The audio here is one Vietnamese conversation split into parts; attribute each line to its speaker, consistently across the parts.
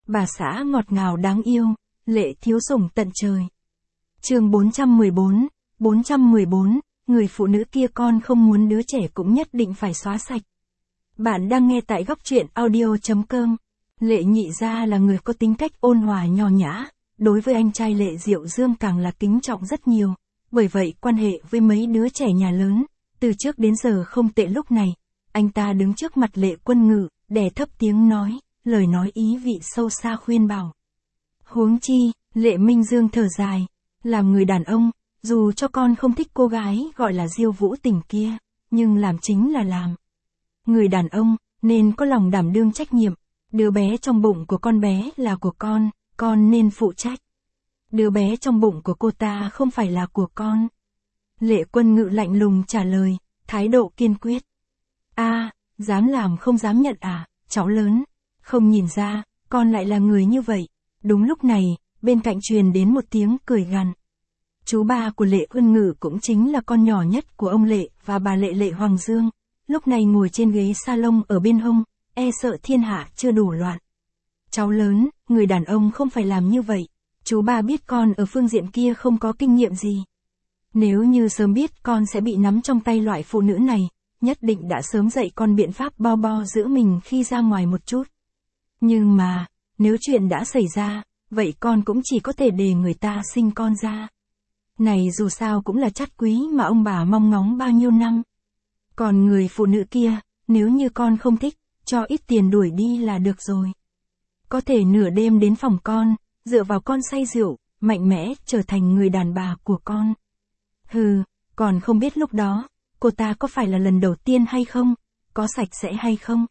Speaker 1: Bà xã ngọt ngào đáng yêu, Lệ thiếu sủng tận trời. Chương 414, người phụ nữ kia con không muốn đứa trẻ cũng nhất định phải xóa sạch. Bạn đang nghe tại góc truyện audio.com. Lệ Nhị Gia là người có tính cách ôn hòa nho nhã, đối với anh trai Lệ Diệu Dương càng là kính trọng rất nhiều, bởi vậy quan hệ với mấy đứa trẻ nhà lớn, từ trước đến giờ không tệ. Lúc này, anh ta đứng trước mặt Lệ Quân Ngự, đè thấp tiếng nói, lời nói ý vị sâu xa khuyên bảo. Huống chi, Lệ Minh Dương thở dài, làm người đàn ông, dù cho con không thích cô gái gọi là Diêu Vũ Tình kia, nhưng làm chính là làm. Người đàn ông, nên có lòng đảm đương trách nhiệm, đứa bé trong bụng của con bé là của con nên phụ trách. Đứa bé trong bụng của cô ta không phải là của con. Lệ Quân Ngự lạnh lùng trả lời, thái độ kiên quyết. Dám làm không dám nhận à, cháu lớn, không nhìn ra, con lại là người như vậy. Đúng lúc này, bên cạnh truyền đến một tiếng cười gằn. Chú ba của Lệ Quân Ngự cũng chính là con nhỏ nhất của ông Lệ và bà Lệ Hoàng Dương, lúc này ngồi trên ghế salon ở bên hông, e sợ thiên hạ chưa đủ loạn. Cháu lớn, người đàn ông không phải làm như vậy, chú ba biết con ở phương diện kia không có kinh nghiệm gì. Nếu như sớm biết con sẽ bị nắm trong tay loại phụ nữ này, nhất định đã sớm dạy con biện pháp bo giữ mình khi ra ngoài một chút. Nhưng mà, nếu chuyện đã xảy ra, vậy con cũng chỉ có thể để người ta sinh con ra. Này dù sao cũng là chắt quý mà ông bà mong ngóng bao nhiêu năm. Còn người phụ nữ kia, nếu như con không thích, cho ít tiền đuổi đi là được rồi. Có thể nửa đêm đến phòng con, dựa vào con say rượu, mạnh mẽ trở thành người đàn bà của con. Còn không biết lúc đó, cô ta có phải là lần đầu tiên hay không, có sạch sẽ hay không.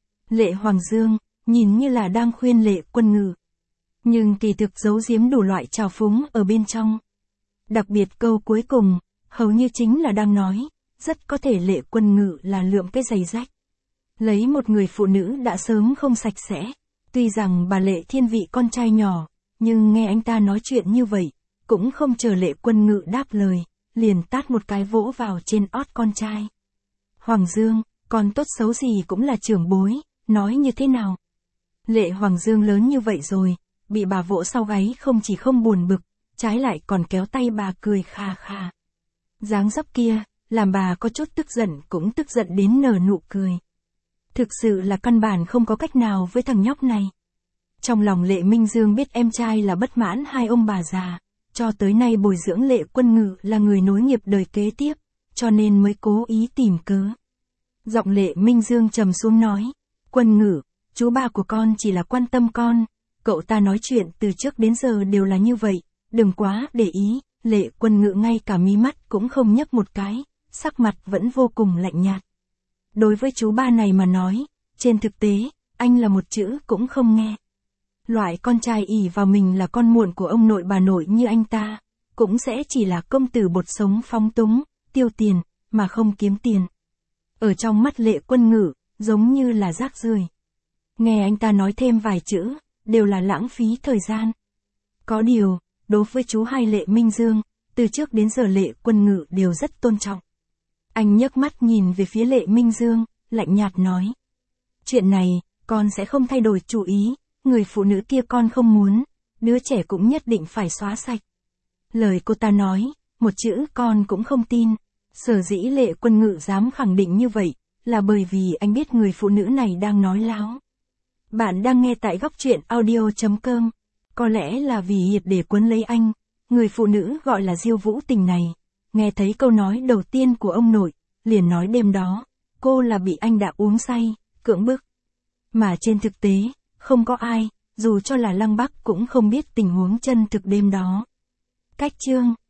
Speaker 1: Lệ Hoàng Dương, nhìn như là đang khuyên Lệ Quân Ngự. Nhưng kỳ thực giấu giếm đủ loại trào phúng ở bên trong. Đặc biệt câu cuối cùng, hầu như chính là đang nói, rất có thể Lệ Quân Ngự là lượm cái giày rách. Lấy một người phụ nữ đã sớm không sạch sẽ. Tuy rằng bà Lệ thiên vị con trai nhỏ, nhưng nghe anh ta nói chuyện như vậy, cũng không chờ Lệ Quân Ngự đáp lời, liền tát một cái vỗ vào trên ót con trai. Hoàng Dương, con tốt xấu gì cũng là trưởng bối, nói như thế nào? Lệ Hoàng Dương lớn như vậy rồi, bị bà vỗ sau gáy không chỉ không buồn bực, trái lại còn kéo tay bà cười kha kha. Dáng dấp kia, làm bà có chút tức giận cũng tức giận đến nở nụ cười. Thực sự là căn bản không có cách nào với thằng nhóc này. Trong lòng Lệ Minh Dương biết em trai là bất mãn hai ông bà già, cho tới nay bồi dưỡng Lệ Quân Ngự là người nối nghiệp đời kế tiếp, cho nên mới cố ý tìm cớ. Giọng Lệ Minh Dương trầm xuống nói, Quân Ngự, chú ba của con chỉ là quan tâm con, cậu ta nói chuyện từ trước đến giờ đều là như vậy, đừng quá để ý. Lệ Quân Ngự ngay cả mí mắt cũng không nhấc một cái, sắc mặt vẫn vô cùng lạnh nhạt. Đối với chú ba này mà nói, trên thực tế, anh là một chữ cũng không nghe. Loại con trai ỷ vào mình là con muộn của ông nội bà nội như anh ta, cũng sẽ chỉ là công tử bột sống phóng túng, tiêu tiền, mà không kiếm tiền. Ở trong mắt Lệ Quân Ngự, giống như là rác rưởi. Nghe anh ta nói thêm vài chữ, đều là lãng phí thời gian. Có điều, đối với chú hai Lệ Minh Dương, từ trước đến giờ Lệ Quân Ngự đều rất tôn trọng. Anh nhấc mắt nhìn về phía Lệ Minh Dương, lạnh nhạt nói. Chuyện này, con sẽ không thay đổi chủ ý, người phụ nữ kia con không muốn, đứa trẻ cũng nhất định phải xóa sạch. Lời cô ta nói, một chữ con cũng không tin. Sở dĩ Lệ Quân Ngự dám khẳng định như vậy, là bởi vì anh biết người phụ nữ này đang nói láo. Bạn đang nghe tại góc truyện audio.com. Có lẽ là vì hiệp để cuốn lấy anh, người phụ nữ gọi là Diêu Vũ Tình này, nghe thấy câu nói đầu tiên của ông nội, liền nói đêm đó, cô là bị anh đã uống say, cưỡng bức. Mà trên thực tế, không có ai, dù cho là Lăng Bắc cũng không biết tình huống chân thực đêm đó. Cách chương